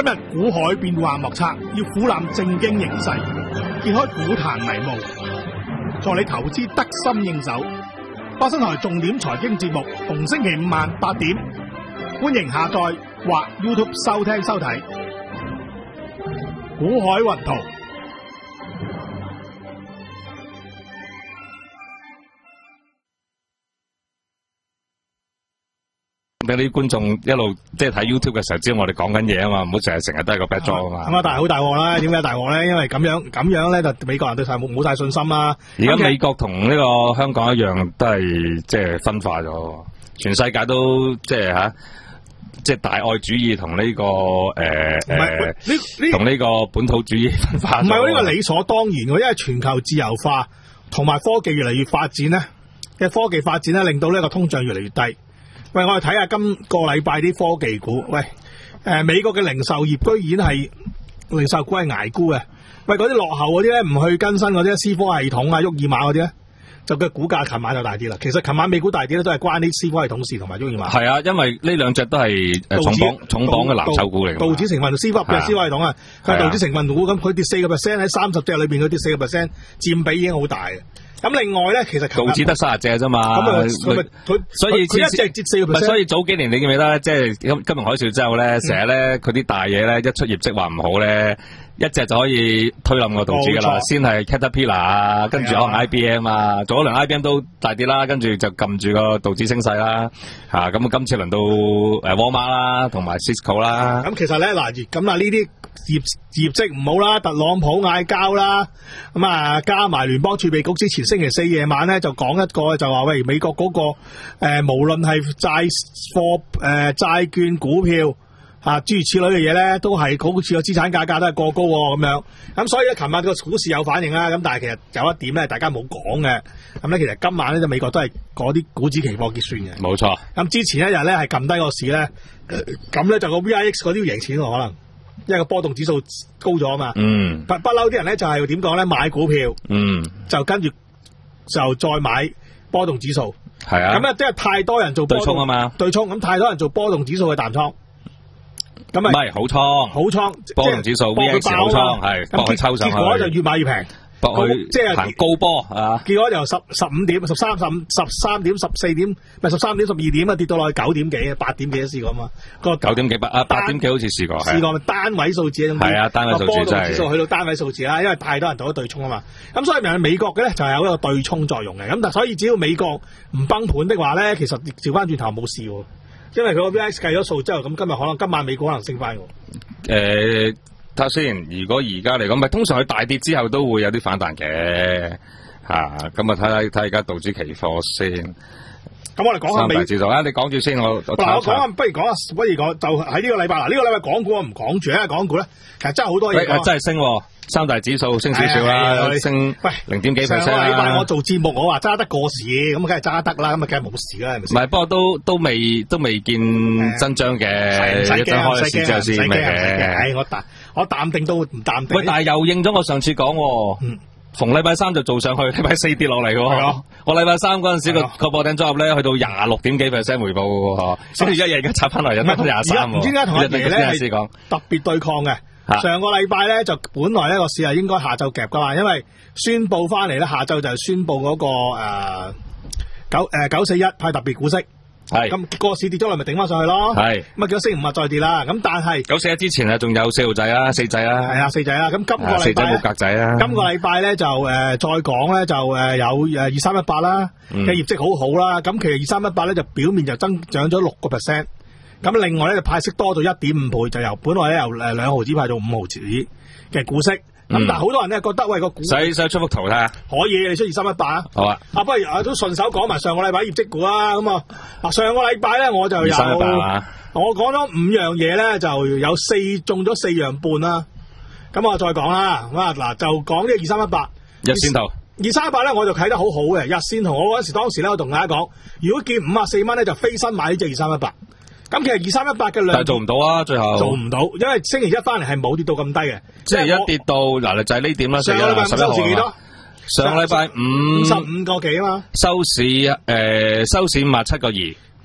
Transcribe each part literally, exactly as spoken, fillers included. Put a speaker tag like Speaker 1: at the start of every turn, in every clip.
Speaker 1: 日股海變幻莫測，要俯瞰正經形勢，揭開股壇迷霧，助你投資得心應手。巴生台重點財經節目，逢星期五晚八點，歡迎下載或 YouTube 收聽收睇。股海雲圖。
Speaker 2: 俾啲觀眾一路即係睇 YouTube 嘅時候，知道我哋講緊嘢啊嘛，唔好成日成日都係個 backdrop 啊嘛。
Speaker 1: 咁啊，但係好大鑊啦！點解大鑊咧？因為咁樣咁樣咧，就美國人對晒冇冇晒信心啦。
Speaker 2: 而家美國同呢個香港一樣，都係即係分化咗。全世界都即係吓，即係大愛主義同呢個誒誒，同呢個本土主義分化。唔係喎，呢個理所當然喎，因為全球自由化同埋科技越嚟越發展咧嘅科技發展咧，令到呢個通脹越嚟越低。喂，我哋睇下今個禮拜啲科技股。喂，誒、呃，美國嘅零售業居然係零售股係捱沽嘅。喂，嗰啲落後嗰啲咧，唔去更新嗰啲思科系統啊、沃爾瑪嗰啲咧，就嘅股價琴晚就大啲啦。其實琴晚美股大啲咧，都係關啲思科系統事同埋沃爾瑪。係啊，因為呢兩隻都係誒重磅重磅嘅藍籌股嚟嘅。道指成分思科嘅思科系統啊，佢係道指成分股，咁佢跌四個 percent 喺三十隻裏邊，佢跌四個 percent，佔比已經好大嘅。咁另外咧，其實道指得三十隻啫嘛，咁佢所以佢一隻跌四個 percent，所以早幾年你記唔記得咧？即係金金融海嘯之後咧，成日咧佢啲大嘢咧一出業績話唔好咧，一隻就可以推冧個道指噶啦。先係 Caterpillar 啊，跟住可能 I B M 啊，做咗輪 I B M 都大啲啦，跟住就撳住個道指升勢啦。吓，咁今次輪到誒沃爾瑪啦，同埋 Cisco 啦。咁其實咧嗱，咁啊呢啲業業績唔好啦，特朗普嗌交啦，咁啊加埋聯邦儲備局之前星期四夜晚咧就講一個就話喂，美國嗰、那個誒、呃、無論係債貨誒債券股票吓諸如此類嘅嘢咧，都係好似個資產價格都係過高咁樣。咁所以咧，琴日個股市有反應啦。咁但係其實有一點咧，大家冇講嘅。咁咧，其實今晚咧就美國都係嗰啲股指期貨結算嘅。冇錯。咁之前一日咧係撳低個市咧，咁、呃、咧就個 V I X 嗰啲要贏錢喎，可能。因為個波動指數高咗啊嘛，嗯，不不嬲啲人咧就係點講咧，買股票，嗯，就跟住就再買波動指數，係啊，咁啊即係太多人做波動對沖啊嘛，對沖咁太多人做波動指數嘅淡倉，咁啊唔係好倉，好倉波動指數 V X 好倉係，咁結結果就越買越平。博去即係行高波啊！結果由十十五點、十三、十五、十三點、十四點，咪十三點、十二點啊，跌到落去九點幾、八點幾都試過嘛。個九點幾八啊，八點幾好似試過。試過咪單位數字咁。係啊，單位數字真係。波動指數去到單位數字啦，因為太多人做咗對沖啊嘛。咁所以咪美國嘅咧就係有一個對沖作用嘅。咁但所以只要美國唔崩盤的話咧，其實調翻轉頭冇事喎。因為佢個 V I X 計咗數之後，咁今日可能今晚美股可能升翻喎。誒。睇下先，如果而家嚟講，咪通常佢大跌之後都會有啲反彈嘅，吓咁啊睇下睇下而家道指期貨先。咁我哋講下美指數啊，你講住先，我嗱我講下，不如講下，不如講就喺呢個禮拜嗱，呢、這個禮拜港股我唔講住啊，港股咧其實真係好多嘢講，真係升，三大指數升少少啦，升喂零點幾 percent 啦。上個禮拜我做節目我話揸得過市，咁梗係揸得啦，咁啊梗係冇事啦，係咪先？唔係，不過都都未都未見真章嘅，一陣開市之後先咩嘅。係我淡我淡定都唔淡定。喂，但係又應咗我上次講，嗯。逢禮拜三就做上去，禮拜四跌落嚟嘅。我禮拜三嗰陣時個個波頂組合咧，去到廿六點幾 percent 回報嘅，所以一日而家插翻嚟，有得廿三。唔知點解同一樣嘢咧係特別對抗嘅。上個禮拜咧就本來呢個市係應該下晝夾噶嘛，因為宣布翻嚟咧下晝就係宣布嗰、那個誒、呃、九誒、呃、九四一派特別股息。係咁個市跌咗落咪頂翻上去咯，係咁啊幾多星期五日再跌啦，咁但係九四一之前啊仲有四號仔啦，四仔啦，係啊四仔啦，咁今個禮拜四仔冇格仔啦，今個禮拜咧就誒、呃、再講咧就誒、呃、有誒二三一八啦嘅、嗯、業績好好啦，咁其實二三一八咧就表面就增長咗六個 percent， 咁另外咧就派息多到一點五倍，就由本來咧由誒兩毫子派到五毫子嘅股息。咁、嗯、但係好多人咧覺得喂個股使使出幅圖睇下，可以你出二三一八啊，好啊，啊不如啊都順手講埋上個禮拜業績股啊，咁啊，嗱上個禮拜咧我就有二三一八我講咗五樣嘢咧，就有四中咗四樣半啦，咁我再講啦，咁啊嗱就講呢個二三一八日線圖，二三一八咧我就睇得好好嘅，日線圖我嗰時當時咧我同大家講，如果見五啊四蚊咧就飛身買呢隻二三一八。咁其實二三一八嘅量，但係做唔到啊！最後做唔到，因為星期一翻嚟係冇跌到咁低嘅。即係一跌到嗱，就係呢點啦。上個禮拜五收市幾多？上個禮拜五十五個幾啊嘛。收市誒，收市五啊七個二。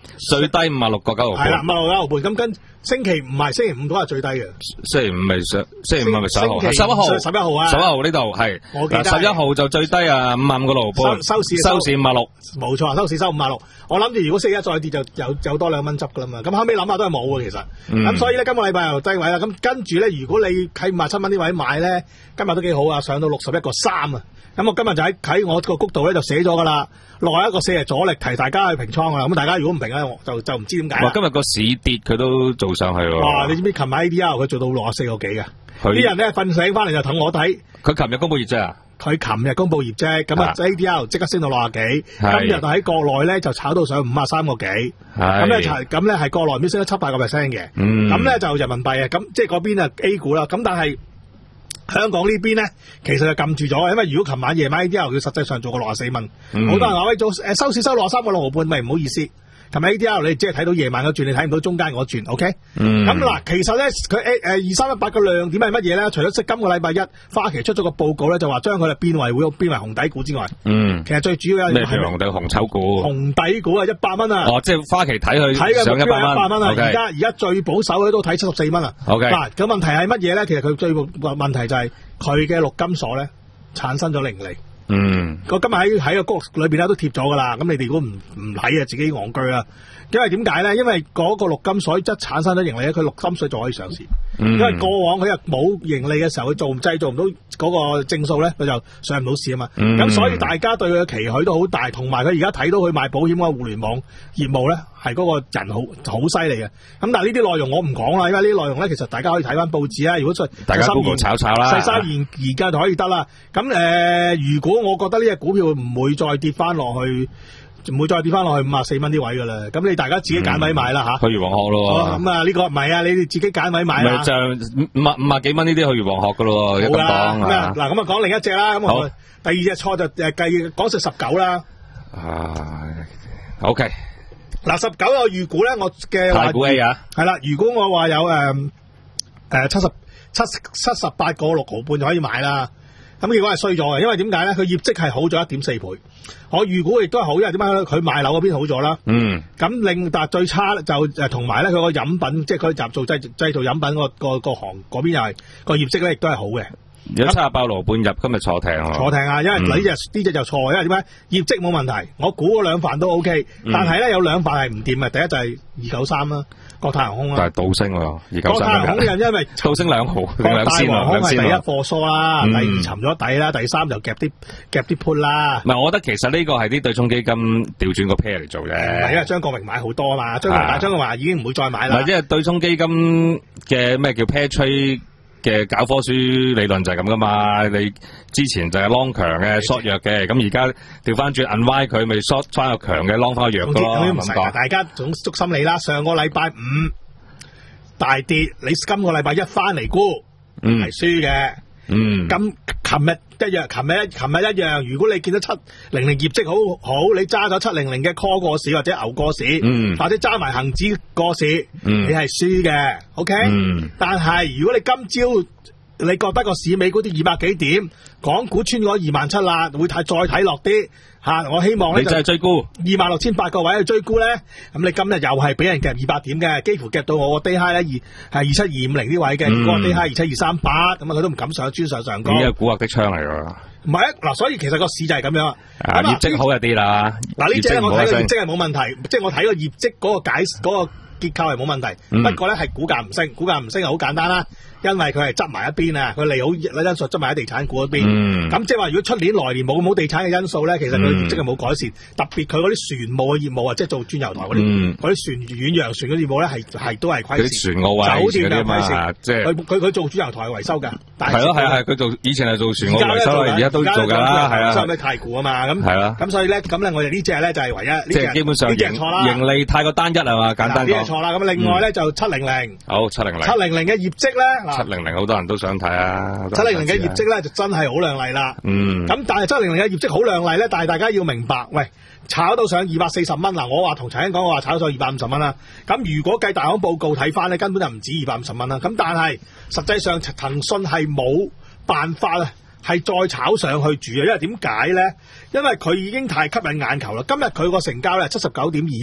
Speaker 2: 最低五啊六個九毫半。
Speaker 1: 係啦，五啊六個九毫半。咁跟星期五係星期五都係最低嘅。
Speaker 2: 星期五咪上，星期五係咪十一號？十一號，
Speaker 1: 十一號啊！
Speaker 2: 十一號呢度係。
Speaker 1: 我記得
Speaker 2: 十一號就最低啊，五啊五個六毫半。
Speaker 1: 收市
Speaker 2: 收市五啊六。
Speaker 1: 冇錯，收市收五啊六。我諗住如果星期一再跌就有有多兩蚊執噶啦嘛。咁後尾諗下都係冇嘅其實。咁、嗯、所以咧今個禮拜又低位啦。咁跟住咧，如果你喺五啊七蚊呢位買咧，今日都幾好啊，上到六十一個三啊。咁我今日就喺喺我個谷度咧就寫咗噶啦，落一個四係阻力，提大家去平倉噶啦。咁大家如果唔平咧，我就就唔知點解。
Speaker 2: 今日個市跌佢都做上去喎。
Speaker 1: 哇！你知唔知琴日 A D R 佢做到六十四個幾嘅？啲人咧瞓醒翻嚟就等我睇。
Speaker 2: 佢琴日公布業績啊？
Speaker 1: 佢琴日公布業績，咁啊 A D R 即刻升到六十幾，今日喺國內咧就炒到上五啊三個幾，咁咧咁咧係國內邊升咗七八個 percent 嘅，咁咧、嗯、就人民幣啊，咁即係嗰邊啊 A 股啦，咁但係香港呢邊咧其實就撳住咗，因為如果琴晚夜晚 A D R 佢實際上做過六十四蚊，好、嗯、多人話喂做誒收市收六十三個六毫半，咪唔好意思。琴日 A D R 你只係睇到夜晚嗰轉，你睇唔到中間嗰轉 ，OK？ 咁、嗯、嗱，其實咧佢誒二三一八嘅亮點係乜嘢咧？除咗即今個禮拜一花旗出咗個報告咧，就話將佢哋變為會變為紅底股之外，嗯，其實最主要係咩？紅底紅籌股，紅底股啊，一百蚊啊！哦，即係花旗睇佢睇嘅上一百蚊啊！而家而家最保守嘅都睇七十四蚊啊！嗱、okay，咁問題係乜嘢咧？其實佢最問題就係佢嘅陸金所咧產生咗盈利。嗯，我今日喺喺個谷裏邊咧都貼咗噶啦，咁你哋如果唔唔睇啊，自己戇居啦。因為點解咧？因為嗰個陸金水質產生咗盈利咧，佢陸金水就可以上市。嗯、因為過往佢又冇盈利嘅時候，佢做製造唔到嗰個正數咧，佢就上唔到市啊嘛。咁、嗯、所以大家對佢嘅期許都好大，同埋佢而家睇到佢賣保險嗰個互聯網業務咧，係嗰個人好好犀利嘅。咁但係呢啲內容我唔講啦，因為呢啲內容咧，其實大家可以睇翻報紙啊。如果再大家 Google 炒炒啦，細沙研而家就可以得啦。咁誒、呃，如果我覺得呢隻股票唔會再跌翻落去。唔會再跌翻落去五啊四蚊啲位噶啦，咁你大家自己揀位買啦吓。去魚黃鶴咯，咁啊呢個唔係啊，你哋自己揀位買啦。咪就五啊五啊幾蚊呢啲去魚黃鶴噶咯，一咁講。嗱咁啊講另一隻啦，咁我第二隻錯就誒計講實十九啦。啊 ，OK。嗱十九我預估咧，我嘅大股 A 啊，係啦，如果我話有誒誒七十七七十八個六毫半就可以買啦。咁結果係衰咗嘅，因為點解咧？佢業績係好咗一點四倍，我預估亦都係好，因為點解佢賣樓嗰邊好咗啦。嗯。咁另但最差就誒同埋咧，佢個飲品即係佢集做製製造飲品個個個行嗰邊又係個業績咧，亦都係好嘅。有七十八毫半入，今日坐艇啊！坐艇啊！因為呢隻呢隻就錯，因為點解業績冇問題，我估嗰兩瓣都 O K，但係咧有兩瓣係唔掂嘅。第一就係二九三啦，國泰航空啦。但係倒升喎，二九三。國泰航空又因為倒升兩毫，兩仙啊，兩仙。第一貨疏啦，第二沉咗底啦，第三就夾啲夾啲 put 啦。唔係，我覺得其實呢個係啲對沖基金調轉個 pair 嚟做嘅。唔係，因為張國榮買好多啊嘛，張國榮張國榮已經唔會再買啦。唔係，因為對沖基金嘅咩叫 pair trade嘅教科書理論就係咁噶嘛，你之前就係 long 強嘅 short 弱嘅，咁而家調翻轉 unwind 佢咪 short 翻個強嘅 long 翻個弱噶咯，咁講。大家總捉心理啦，上個禮拜五大跌，你今個禮拜一翻嚟沽，係輸嘅。嗯，咁琴日一樣，琴日一琴日一樣。如果你見到七零零業績好好，你揸咗七零零嘅 call 過市或者牛過市，嗯、或者揸埋恒指過市，嗯、你係輸嘅。OK，嗯、但係如果你今朝你覺得個市美股跌二百幾點，港股穿咗二萬七啦，會睇再睇落啲吓。我希望咧就係追沽二萬六千八個位去追沽咧。咁你今日又係俾人夾二百點嘅，幾乎夾到我個 day high 咧二係二七二五零啲位嘅，如果 day high 二七二三八，咁啊佢都唔敢上專上上高。呢個古惑的槍嚟㗎。唔係啊，嗱，所以其實個市就係咁樣啊。業績好一啲啦。嗱呢隻我睇個業績係冇問題，即係我睇個業績嗰個解嗰個結構係冇問題，嗯、不過咧係股價唔升，股價唔升係好簡單啦。因為佢係執埋一邊啊，佢利好因素執埋喺地產股嗰邊。咁、嗯、即係話，如果出年來年冇冇地產嘅因素咧，其實佢業績係冇改善。嗯、特別佢嗰啲船務嘅業務啊，即係做轉油台嗰啲，嗰啲、嗯、船遠洋船嘅業務咧，係係都係虧蝕。啲船澳啊，酒店嘅虧蝕，即係佢佢佢做轉油台嘅維修㗎。係咯係係，佢做以前係做船澳維修，而家都做㗎啦，係啊。收咩太古啊嘛，咁係啦。咁所以咧，咁咧我哋呢隻咧就係唯一，即係基本上盈盈利太過單一係嘛，簡單講。呢隻錯啦。咁另外咧就七零零，好七零零，七零零嘅業績咧，七零零好多人都。都想睇啊！七零零嘅業績咧就真係好亮麗啦。嗯。咁但係七零零嘅業績好亮麗咧，但係大家要明白，喂，炒到上二百四十蚊嗱，我話同陳生講，我話炒咗二百五十蚊啦。咁如果計大行報告睇翻咧，根本就唔止二百五十蚊啦。咁但係實際上騰訊係冇辦法啊，係再炒上去住啊。因為點解咧？因為佢已經太吸引眼球啦。今日佢個成交咧七十九點二億。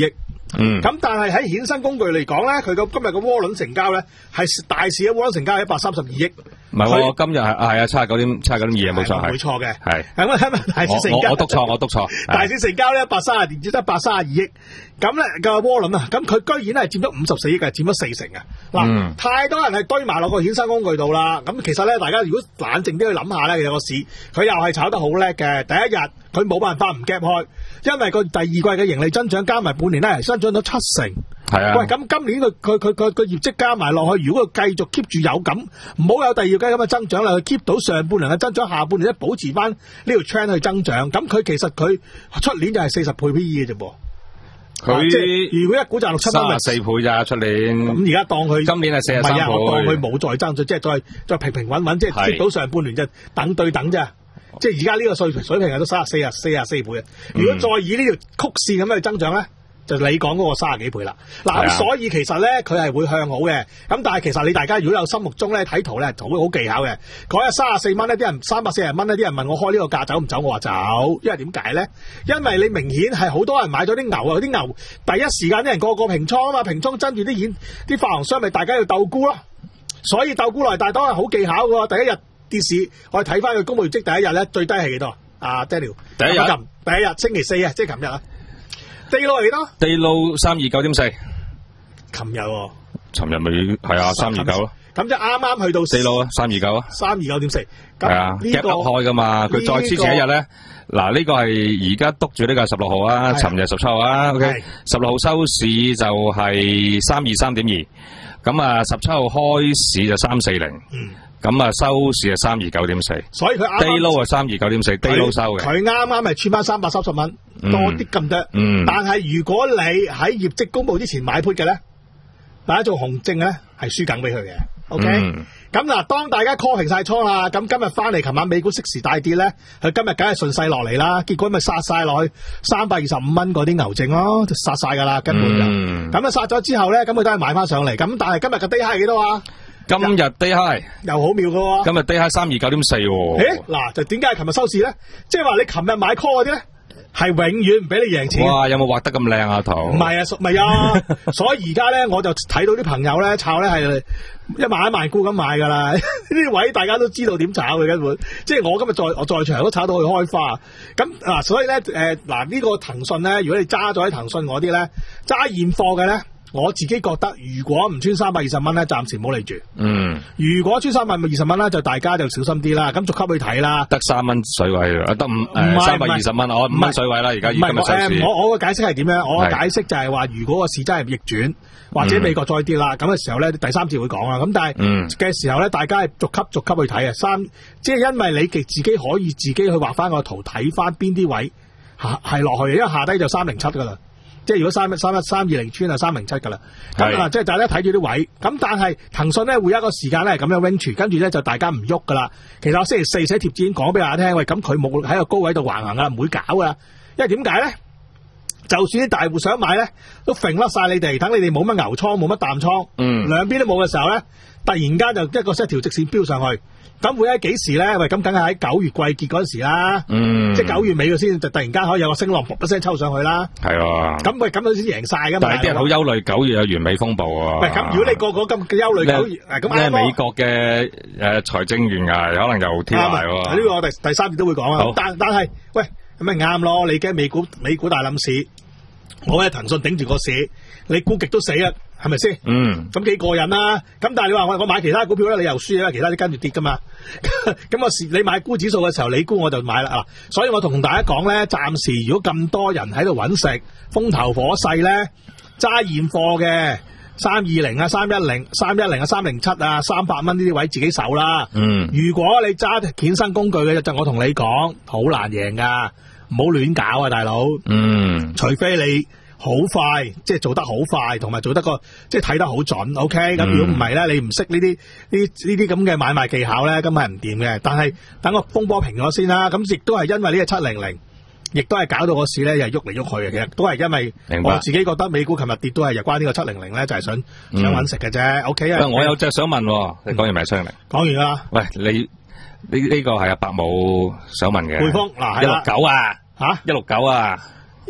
Speaker 2: 嗯。
Speaker 1: 咁但係喺衍生工具嚟講咧，佢個今日個窩輪成交咧係大市嘅窩輪成交係一百三十二億。
Speaker 2: 唔係喎，今日係係啊，七十九點七十九點二啊，冇錯係。
Speaker 1: 冇錯嘅。
Speaker 2: 係。
Speaker 1: 咁啊，今日大市成交。
Speaker 2: 我我督錯，我督錯。
Speaker 1: 大市成交咧一百三十二，只得一百三十二億。咁咧個窩輪啊，咁佢居然係佔咗五十四億嘅，佔咗四成啊！嗱、嗯，太多人係堆埋落個衍生工具度啦。咁其實咧，大家如果冷靜啲去諗下咧，其實個市佢又係炒得好叻嘅。第一日佢冇辦法唔夾開，因為個第二季嘅盈利增長加埋半年咧，係增長咗七成。
Speaker 2: 係啊。
Speaker 1: 喂，咁今年佢佢佢佢佢業績加埋落去，如果佢繼續 keep 住有咁，唔好有第二季咁嘅增長啦，佢 keep 到上半年嘅增長，下半年咧保持翻呢條 trend 去增長，咁佢其實佢出年就係四十倍 P E 嘅啫噃。佢、啊、即係如果一股賺六七蚊，
Speaker 2: 三十四倍咋出年。
Speaker 1: 咁而家當佢
Speaker 2: 今年係四十三倍，
Speaker 1: 我當佢冇再增長，即係再再平平穩穩，即係接到上半年就等對等啫。即係而家呢個水平水平係都三十四啊四啊四倍。如果再以呢條曲線咁樣去增長咧，就你講嗰個三十幾倍啦。嗱，咁所以其實咧佢係會向好嘅。咁但係其實你大家如果有心目中咧睇圖咧，好好技巧嘅。嗰日三十四蚊呢，啲人三百四十蚊呢，啲人問我開呢個價走唔走，我話走。因為點解咧？因為你明顯係好多人買咗啲牛啊，啲牛第一時間啲人個個平倉啊嘛，平倉爭住啲錢，啲發行商咪大家要鬥沽咯。所以鬥沽來大多係好技巧嘅。第一日跌市，我哋睇翻佢公布業績第一日咧，最低係幾多？啊 Daniel 第一日，第一日星期四啊，即係琴日啊。地路係幾多？地路三二九點四。琴日喎。琴日咪係啊，三二九咯。咁即係啱啱去到地路啊，三二九啊。三二九點四。係啊，一粒開噶嘛，佢再之前一日咧，嗱呢個係而家督住呢個十六號啊，尋日十七號啊 ，OK，十六號收市就係三二三點二，咁啊十七號開市就三四零。嗯。咁啊，收市係三二九點四，所以佢啱 day low 係三二九點四 ，day low 收嘅。佢啱啱係穿翻三百三十蚊，多啲咁多。嗯。但係如果你喺業績公布之前買 put 嘅咧，大家做紅證咧係輸緊俾佢嘅。OK。咁嗱，當大家 call 平晒倉啦，咁今日翻嚟，琴晚美股即時大跌咧，佢今日梗係順勢落嚟啦，結果咪殺晒落去三百二十五蚊嗰啲牛證咯，就殺晒噶啦，根本就。嗯。咁啊殺咗之後咧，咁佢都係買翻上嚟，咁但係今日嘅 day high 係幾多啊？今日 day high 又好妙㗎喎，今日 day high 三二九點四喎。誒，嗱，就點解係琴日收市咧？即係話你琴日買 call 嗰啲咧，係永遠唔俾你贏錢。哇，有冇畫得咁靚啊圖？唔係啊，唔係啊，所以而家咧我就睇到啲朋友咧炒咧係一萬一萬股咁買噶啦，呢啲位大家都知道點炒嘅根本。即係我今日在我在場都炒到佢開花。咁嗱，所以咧誒嗱呢個騰訊咧，如果你揸咗喺騰訊嗰啲咧，揸現貨嘅咧。我自己覺得，如果唔穿三百二十蚊咧，暫時唔好嚟住。嗯。如果穿三百二十蚊咧，就大家就小心啲啦。咁逐級去睇啦。得三蚊水位啊，得五誒三百二十蚊，我五蚊水位啦。而家今日收市。我我嘅解釋係點樣？我嘅解釋就係話，如果個市真係逆轉，或者美國再跌啦，咁嘅時候咧，第三節會講啦。咁但係嘅時候咧，大家係逐級逐級去睇啊。三，即係因為你自己可以自己去畫翻個圖，睇翻邊啲位係係落去，因為下低就三零七噶啦。即係如果三一三一三二零穿啊三零七噶啦，咁啊即係大家睇住啲位，咁但係騰訊咧會有一個時間咧咁樣 range，跟住咧就大家唔喐噶啦。其實我星期四寫貼紙已經講俾大家聽，喂，咁佢冇喺個高位度橫行噶，唔會搞噶。因為點解咧？就算啲大戶想買咧，都揈甩晒你哋，等你哋冇乜牛倉，冇乜淡倉，嗯，兩邊都冇嘅時候咧，突然間就一個一條直線飆上去。咁會喺幾時咧？喂，咁梗係喺九月季結嗰陣時啦，嗯，即係九月尾嘅先，就突然間可以有個升浪，噗一聲抽上去啦。係啊，咁喂，咁佢先贏晒噶嘛。但係啲人好憂慮九月有完美風暴喎。喂，咁如果你個個咁嘅憂慮九月，咁咧美國嘅誒財政懸崖可能又跳埋喎。呢個我第第三節都會講啊。但但係，喂，咁咪啱咯？你驚美股美股大冧市，我喺騰訊頂住個市，你估極都死啊！係咪先？嗯，咁幾過癮啦！咁但係你話我我買其他股票咧，你又輸啦，其他啲跟住跌噶嘛。咁我時你買沽指數嘅時候，你沽我就買啦。嗱，所以我同大家講咧，暫時如果咁多人喺度揾食，風頭火勢咧，揸現貨嘅三二零啊、三一零、三一零啊、三零七啊、三百蚊呢啲位自己守啦。嗯，如果你揸衍生工具嘅，就我同你講，好難贏噶，唔好亂搞啊，大佬。嗯，除非你。好快，即係做得好快，同埋做得個即係睇得好準 ，OK？咁、嗯、如果唔係咧，你唔識呢啲呢呢啲咁嘅買賣技巧咧，根本係唔掂嘅。但係等個風波平咗先啦，咁亦都係因為呢個七零零，亦都係搞到個市咧又喐嚟喐去嘅。其實都係因為我自己覺得美股琴日跌都係有關呢個七零零咧，就係、是、想、嗯、想揾食嘅啫。OK 啊？我有隻想問，你講完未？七零零講完啦。喂，你呢呢、這個係阿伯母想問嘅。匯豐嗱，一六九啊，吓一六九啊。一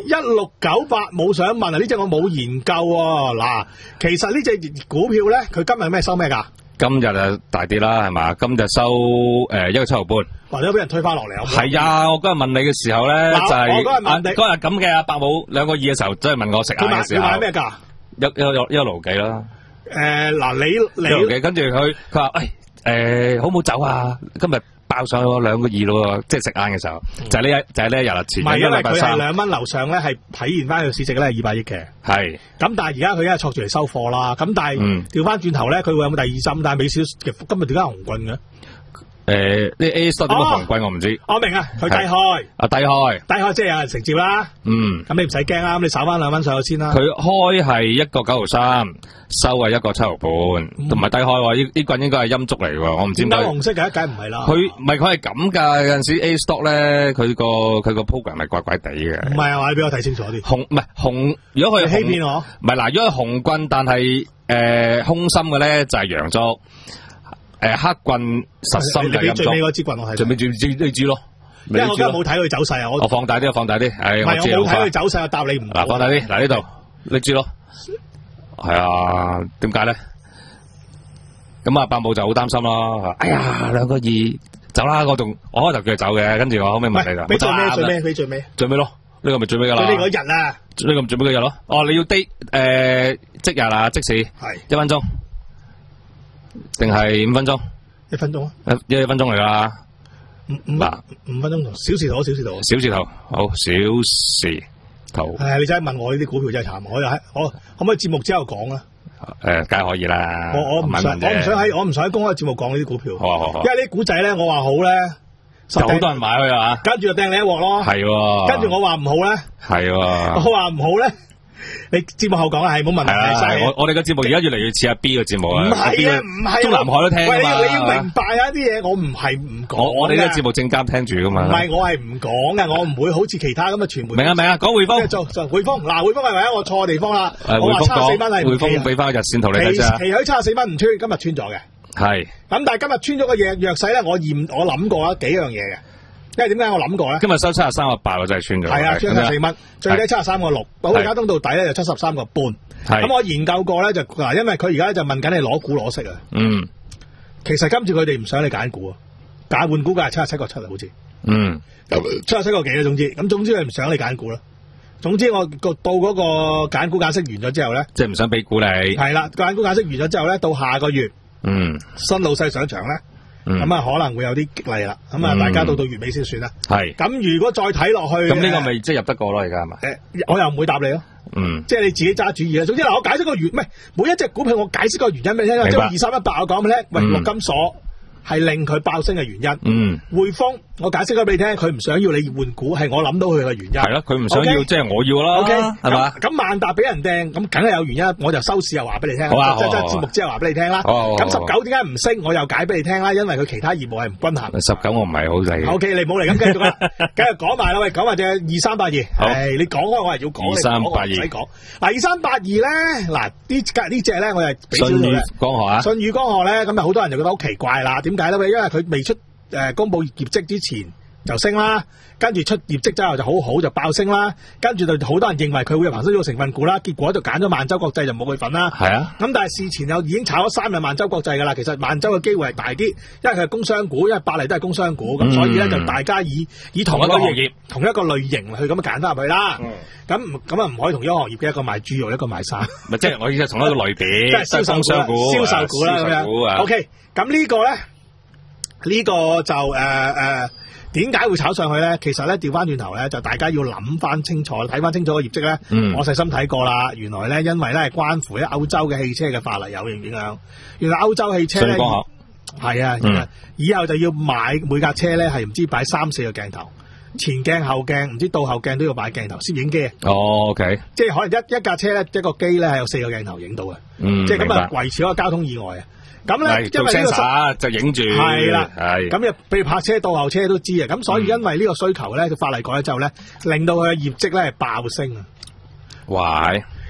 Speaker 1: 一六九八冇想問啊，呢隻我冇研究喎。嗱，其實呢隻股票咧，佢今日咩收咩㗎？
Speaker 2: 今日啊大跌啦，係嘛？今日收誒一個七毫半，
Speaker 1: 或者俾人推翻落嚟。
Speaker 2: 係啊，我嗰日問你嘅時候咧，就係
Speaker 1: 我嗰日問你
Speaker 2: 嗰日咁嘅阿伯母兩個二嘅時候，真係問我食晏嘅時候，
Speaker 1: 佢買咩價？
Speaker 2: 一一一一路幾啦。
Speaker 1: 誒嗱，你你
Speaker 2: 一路幾，跟住佢佢話誒誒好唔好走啊？今日爆上去兩個二咯，即係食晏嘅時候，就係呢一就係呢一日啦。前
Speaker 1: 唔係因為佢係
Speaker 2: 禮拜三
Speaker 1: 兩蚊樓上咧，係體現翻佢市值咧係二百億嘅。
Speaker 2: 係。
Speaker 1: 咁但係而家佢而家錯住嚟收貨啦。咁但係調翻轉頭咧，佢會有冇第二針？但係美少今日點解紅棍嘅？
Speaker 2: 誒，呢 A stock 點解紅棍我唔知。
Speaker 1: 我明啊，佢低開。啊
Speaker 2: 低開。低
Speaker 1: 開即係有人承接啦。嗯。咁你唔使驚啦，咁你炒翻兩蚊上去先啦。
Speaker 2: 佢開係一個九毫三，收係一個七毫半，同埋低開喎。呢呢棍應該係陰燭嚟喎，我唔知點解。
Speaker 1: 紅色嘅，梗唔係啦。
Speaker 2: 佢唔係佢係咁㗎，有陣時 A stock 咧，佢個佢個 program 係怪怪地嘅。
Speaker 1: 唔係啊，你俾我睇清楚啲。紅
Speaker 2: 唔係紅，如果佢
Speaker 1: 欺騙我。唔
Speaker 2: 係嗱，如果係紅棍，但係誒空心嘅咧就係陽燭。誒，黑棍實心就陰燭。
Speaker 1: 最尾嗰支棍我睇。
Speaker 2: 最尾最最呢支咯。
Speaker 1: 因為我今日冇睇佢走勢啊，我。
Speaker 2: 我放大啲，放大啲。係。
Speaker 1: 唔係我冇睇佢走勢，我答你唔。
Speaker 2: 嗱，放大啲，嗱呢度呢支咯。係啊，點解咧？咁啊，伯母就好擔心咯。哎呀，兩個二走啦，我仲我開頭叫佢走嘅，跟住我後尾問你啦。
Speaker 1: 俾最尾，最尾，俾最尾。
Speaker 2: 最尾咯，呢個咪最尾噶啦。
Speaker 1: 最尾嗰日啊。
Speaker 2: 呢個咪最尾嗰日咯。哦，你要 day 誒即日啊，即時。係。一分鐘。定係五分鐘？
Speaker 1: 一分鐘啊！
Speaker 2: 一一分鐘嚟噶。
Speaker 1: 五五嗱五分鐘圖，小時圖，小時圖，
Speaker 2: 小時圖，好小時圖。
Speaker 1: 係你真係問我呢啲股票真係慘，我又喺我可唔可以節目之後講啊？
Speaker 2: 誒，梗係可以啦。
Speaker 1: 我我唔想，我唔想喺我唔想喺公開節目講呢啲股票。
Speaker 2: 好好好。
Speaker 1: 因為呢啲股仔咧，我話好咧，
Speaker 2: 就好多人買佢啊。
Speaker 1: 跟住就掟你一鑊咯。
Speaker 2: 係。
Speaker 1: 跟住我話唔好咧。
Speaker 2: 係。
Speaker 1: 我話唔好咧。你節目後講係冇問題。
Speaker 2: 係我我哋嘅節目而家越嚟越似阿 B 嘅節目啊。
Speaker 1: 唔係啊，唔係。
Speaker 2: 中南海都聽噶嘛。
Speaker 1: 喂，你要明白啊啲嘢，我唔係唔講。
Speaker 2: 我我哋呢個節目正監聽住噶嘛。
Speaker 1: 唔係，我係唔講嘅，我唔會好似其他咁嘅傳媒。
Speaker 2: 明啊明啊，講匯豐。
Speaker 1: 做做匯豐，嗱匯豐係咪我錯嘅地方啦？
Speaker 2: 我話
Speaker 1: 七十四蚊係
Speaker 2: 匯豐俾翻個日線圖你睇下。
Speaker 1: 期許七十四蚊唔穿，今日穿咗嘅。係。咁但係今日穿咗個弱弱勢咧，我驗我諗過啊幾樣嘢嘅。因為點解我諗過咧？
Speaker 2: 今日收七十三個八，我真係穿咗。
Speaker 1: 係啊，穿七十四蚊，最低七十三個六，保利加通道底咧就七十三個半。咁我研究過咧就嗱，因為佢而家就問緊你攞股攞息啊。嗯。其實今次佢哋唔想你揀股啊，揀換股價係七十七個七啊，好似。嗯。七十七個幾啊，總之，咁總之佢唔想你揀股啦。總之我個到嗰個揀股揀息完咗之後咧，即係唔想俾股你。係啦，揀股揀息完咗之後咧，到下個月，嗯，新老細上場咧。咁啊，可能會有啲激勵啦。咁啊，大家到到月尾先算啦。係。咁如果再睇落去，咁呢個咪即係入得過咯？而家係嘛？誒，我又唔會答你咯。嗯。即係你自己揸主意啦。總之嗱，我解釋個原，唔係每一隻股票我解釋個原因俾你聽。即係二三一八，我講俾你聽。喂，陸金所係令佢爆升嘅原因。嗯。匯豐，我解釋咗俾你聽，佢唔想要你換股，係我諗到佢嘅原因。係咯，佢唔想要，即係我要啦。O K，係嘛？咁萬達俾人掟，咁梗係有原因。我就收市又話俾你聽。好啊，即係節目之後話俾你聽啦。咁十九點解唔升？我又解俾你聽啦，因為佢其他業務係唔均衡。十九我唔係好理。O K，你唔好嚟咁繼續啦，繼續講埋啦。喂，講埋隻二三八二。係你講開，我係要講。二三八二。唔使講。嗱，二三八二咧，嗱呢格呢隻咧，我係俾少少嘅。舜宇光學啊。舜宇光學咧，咁啊好多人就覺得好奇怪啦。點解咧？因為佢未出誒公佈業績之前就升啦，跟住出業績之後就好好就爆升啦，跟住就好多人認為佢會有恒生指數成分股啦，結果就揀咗萬洲國際就冇佢份啦。係啊，咁但係事前又已經炒咗三日萬洲國際噶啦，其實萬洲嘅機會係大啲，因為佢係工商股，因為百麗都係工商股，咁、嗯、所以咧就大家以以同一個行業、同一個類型去咁樣揀翻入去啦。咁咁啊唔可以同一個行業嘅，一個賣豬肉，一個賣衫。咪即係我意思係同一個類別，即係銷售股、銷售股啦咁樣。OK，咁呢個咧呢、這個就誒誒。呃呃點解會炒上去咧？其實咧調翻轉頭咧，就大家要諗翻清楚，睇翻清楚個業績咧。嗯、我細心睇過啦，原來咧因為咧係關乎咧歐洲嘅汽車嘅法例有影響。原來歐洲汽車咧係啊，嗯、以後就要買每架車咧係唔知擺三四個鏡頭，前鏡後鏡，唔知倒後鏡都要擺鏡頭，攝影機。哦 ，OK，即係可能一一架車咧一個機咧係有四個鏡頭影到嘅，嗯、即係咁啊維持一個交通意外啊。咁咧，因為呢個實就影住係啦，係咁又譬如泊車、倒後車都知啊。咁所以因為呢個需求咧，個法例改咗之後咧，令到佢嘅業績咧係爆升啊！哇！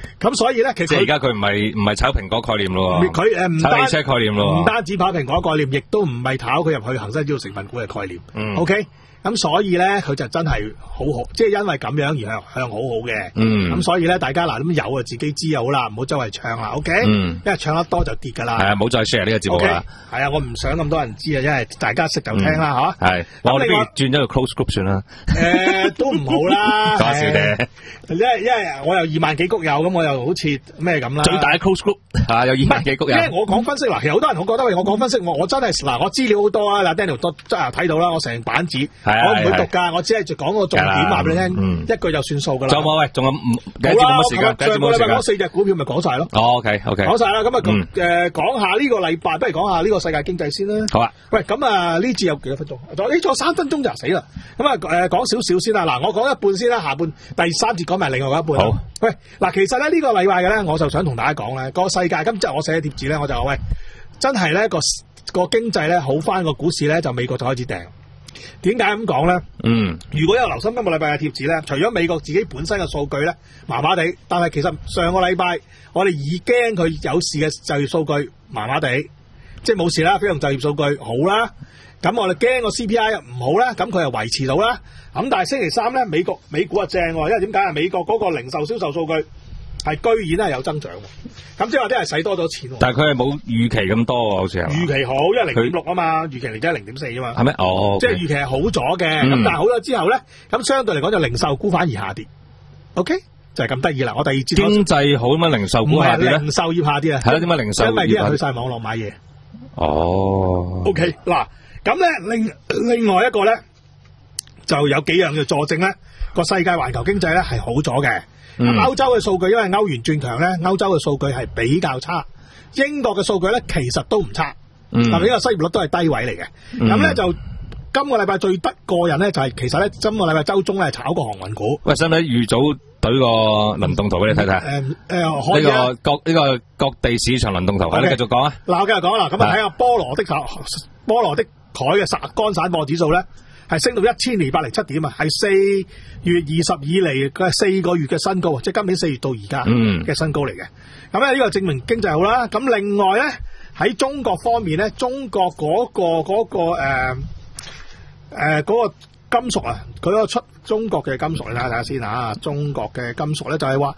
Speaker 1: 咁所以咧，其實
Speaker 2: 即係而家佢唔係唔係炒蘋果概念咯，
Speaker 1: 佢誒唔單
Speaker 2: 炒汽車概念咯，
Speaker 1: 唔單止炒蘋果概念，亦都唔係炒佢入去恒生指數成分股嘅概念。
Speaker 2: 嗯
Speaker 1: OK。咁所以咧，佢就真係好好，即係因為咁樣而向向好好嘅。
Speaker 2: 嗯。
Speaker 1: 咁所以咧，大家嗱咁有啊，自己知就好啦，唔好周圍唱啦。OK。嗯。因為唱得多就跌噶啦。
Speaker 2: 係啊，唔好再 share 呢個節目啦。
Speaker 1: 係啊，我唔想咁多人知啊，因為大家識就聽啦，吓。
Speaker 2: 係。我哋不如轉咗個 close group 算啦。
Speaker 1: 誒，都唔好啦。
Speaker 2: 講笑啫。
Speaker 1: 因為因為我有二萬幾谷友，咁我又好似咩咁啦。
Speaker 2: 最大嘅 close group 嚇有二萬幾谷友。
Speaker 1: 因為我講分析嗱，其實好多人我覺得我講分析，我我真係嗱，我資料好多啊，嗱 Daniel 都真係睇到啦，我成版紙，我唔會讀㗎。我只係就講個重點話俾你聽，一句就算數噶啦。仲有冇？喂，仲有唔？第一節冇乜時間，第一節冇時間。講四隻股票咪講晒咯。哦 ，OK，OK，講晒啦。咁啊，誒，講下呢個禮拜，不如講下呢個世界經濟先啦。好啊。喂，咁啊，呢節有幾多分鐘？仲呢仲三分鐘就死啦。咁啊，誒，講少少先啦。嗱，我講一半先啦，下半第三節講埋另外一半。好。喂，嗱，其實咧呢個禮拜嘅咧，我就想同大家講咧，個世界今即係我寫嘅貼紙咧，我就話喂，真係咧個個經濟咧好翻，個股市咧就美國就開始掟。點解咁講咧？嗯，如果有留心今個禮拜嘅貼紙咧，除咗美國自己本身嘅數據咧麻麻地，但係其實上個禮拜我哋已驚佢有事嘅就業數據麻麻地，即係冇事啦，非農就業數據好啦。咁我哋驚個 C P I 唔好啦，咁佢又維持到啦。咁但係星期三咧，美國美股啊正，因為點解啊？美國嗰個零售銷售數據係居然係有增長嘅，咁即係話啲係使多咗錢。但係佢係冇預期咁多喎，好似係預期好，因為零點六啊嘛，預期嚟緊係零點四啊嘛。係咩？哦，即係預期係好咗嘅，咁、嗯、但係好咗之後咧，咁相對嚟講就零售股反而下跌。OK，就係咁得意啦。我第二節經濟好咁啊，零售股下跌咧，零售業下跌啊。係咯，點解零售業？因為啲人去晒網絡買嘢。哦。OK，嗱，咁咧另另外一個咧就有幾樣嘅佐證咧，個世界環球經濟咧係好咗嘅。咁歐、嗯、洲嘅數據因為歐元轉強咧，歐洲嘅數據係比較差。英國嘅數據咧其實都唔差，但係呢個失業率都係低位嚟嘅。咁咧、嗯、就今個禮拜最得過人咧就係、是、其實咧今個禮拜周中咧炒個航運股。喂，使唔使預早懟個輪動圖俾你睇睇？誒誒、嗯呃呃，可以啊。呢、這個各呢、這個各地市場輪動圖，okay, 你繼續講啊。嗱，我繼續講啦。咁啊睇下波羅的海波羅的海嘅散乾散貨指數咧。係升到一千二百零七點啊！係四月二十以嚟嘅四個月嘅新高，即係今年四月到而家嘅新高嚟嘅。咁咧呢個證明經濟好啦。咁另外咧喺中國方面咧，中國嗰、嗰個嗰、嗰個誒誒嗰個金屬啊，佢嗰個出中國嘅金屬，你睇下睇下先啊。中國嘅金屬咧就係話，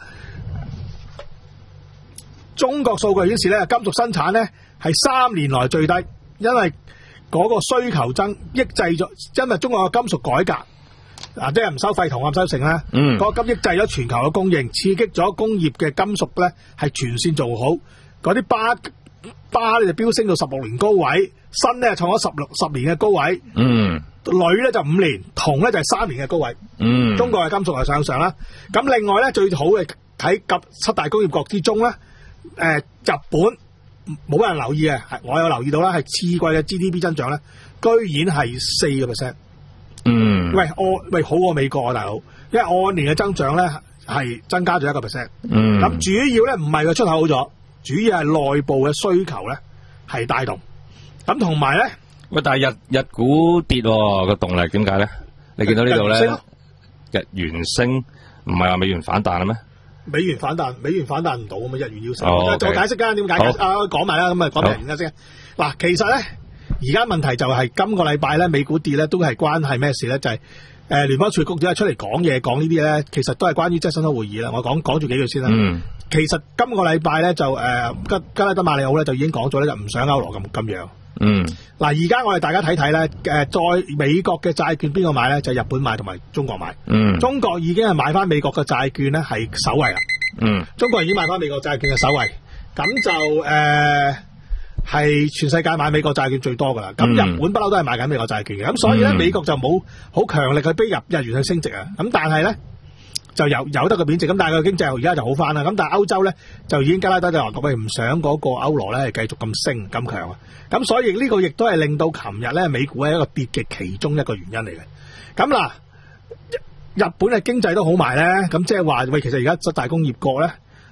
Speaker 1: 中國數據顯示咧金屬生產咧係三年來最低，因為嗰個需求增抑制咗，因為中國嘅金屬改革，啊，即係唔收費、銅啊、唔收成啦。嗯，嗰個金抑制咗全球嘅供應，刺激咗工業嘅金屬咧係全線做好。嗰啲巴巴咧就飆升到十六年高位，鋅咧創咗十六十年嘅高位。嗯，鋁咧就五年，銅咧就係三年嘅高位。嗯，中國嘅金屬係向上啦。咁另外咧最好嘅喺七大工業國之中咧，誒、呃、日本。冇人留意啊，我有留意到啦，係次季嘅 G D P 增長咧，居然係四個 percent。嗯，喂，按喂好過美國啊，大佬，因為按年嘅增長咧係增加咗一個 percent。嗯，咁主要咧唔係佢出口好咗，主要係內部嘅需求咧係帶動。咁同埋咧，喂，但係日日股跌個、哦、動力點解咧？你見到呢度咧，日元升，唔係話美元反彈啦咩？美元反彈，美元反彈唔到咁啊！日元要升，我再、oh, okay. 解釋間點解啊？講埋啦，咁啊講埋日元先。嗱，其實咧，而家問題就係今個禮拜咧，美股跌咧，都係關係咩事咧？就係、是、誒聯邦儲局長出嚟講嘢，講呢啲咧，其實都係關於即係新開會議啦。我講講住幾句先啦。嗯。其實今個禮拜咧就誒吉加拉德馬里奧咧就已經講咗咧，就唔想歐羅咁咁樣。嗯。嗱，而家我哋大家睇睇咧，誒，在美國嘅債券邊個買咧？就係、日本買同埋中國買。嗯。中國已經係買翻美國嘅債券咧，係首位啦。嗯。中國已經買翻美國債券嘅首位，咁就誒係、呃、全世界買美國債券最多噶啦。咁、嗯、日本不嬲都係買緊美國債券嘅，咁所以咧、嗯、美國就冇好強力去逼入日元去升值啊。咁但係咧就有有得個貶值，咁但係個經濟而家就好翻啦。咁但係歐洲咧就已經加拉德就話佢唔想嗰個歐羅咧係繼續咁升咁強啊。咁所以呢個亦都係令到琴日咧美股係一個跌嘅其中一個原因嚟嘅。咁嗱，日本嘅經濟都好埋咧，咁即係話喂，其實而家七大工業國咧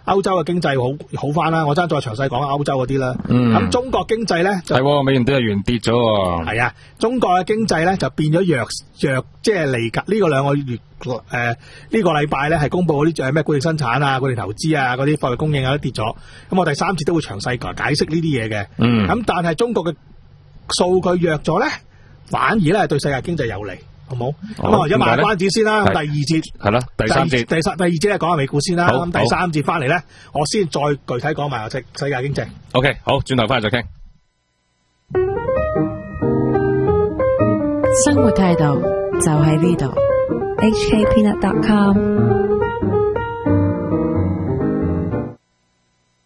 Speaker 1: 歐洲嘅經濟好好翻啦，我爭再詳細講歐洲嗰啲啦。咁、嗯、中國經濟咧
Speaker 2: 係美元都係原跌咗喎。
Speaker 1: 係啊，中國嘅經濟咧就變咗弱弱，即係嚟緊呢個兩個月誒呢、呃呢個禮拜咧係公布嗰啲誒咩固定生產啊、固定投資啊、嗰啲貨幣供應啊都跌咗。咁我第三節都會詳細解釋呢啲嘢嘅。嗯。咁但係中國嘅數據弱咗咧，反而咧係對世界經濟有利。好冇？咁啊，而家賣關子先啦。第二節
Speaker 2: 係啦，第三節，
Speaker 1: 第三第二節咧講下美股先啦。咁第三節翻嚟咧，我先再具體講埋個世世界經濟。
Speaker 2: OK，好，轉頭翻嚟再傾。
Speaker 3: 生活態度就喺呢度。H K Peanut dot com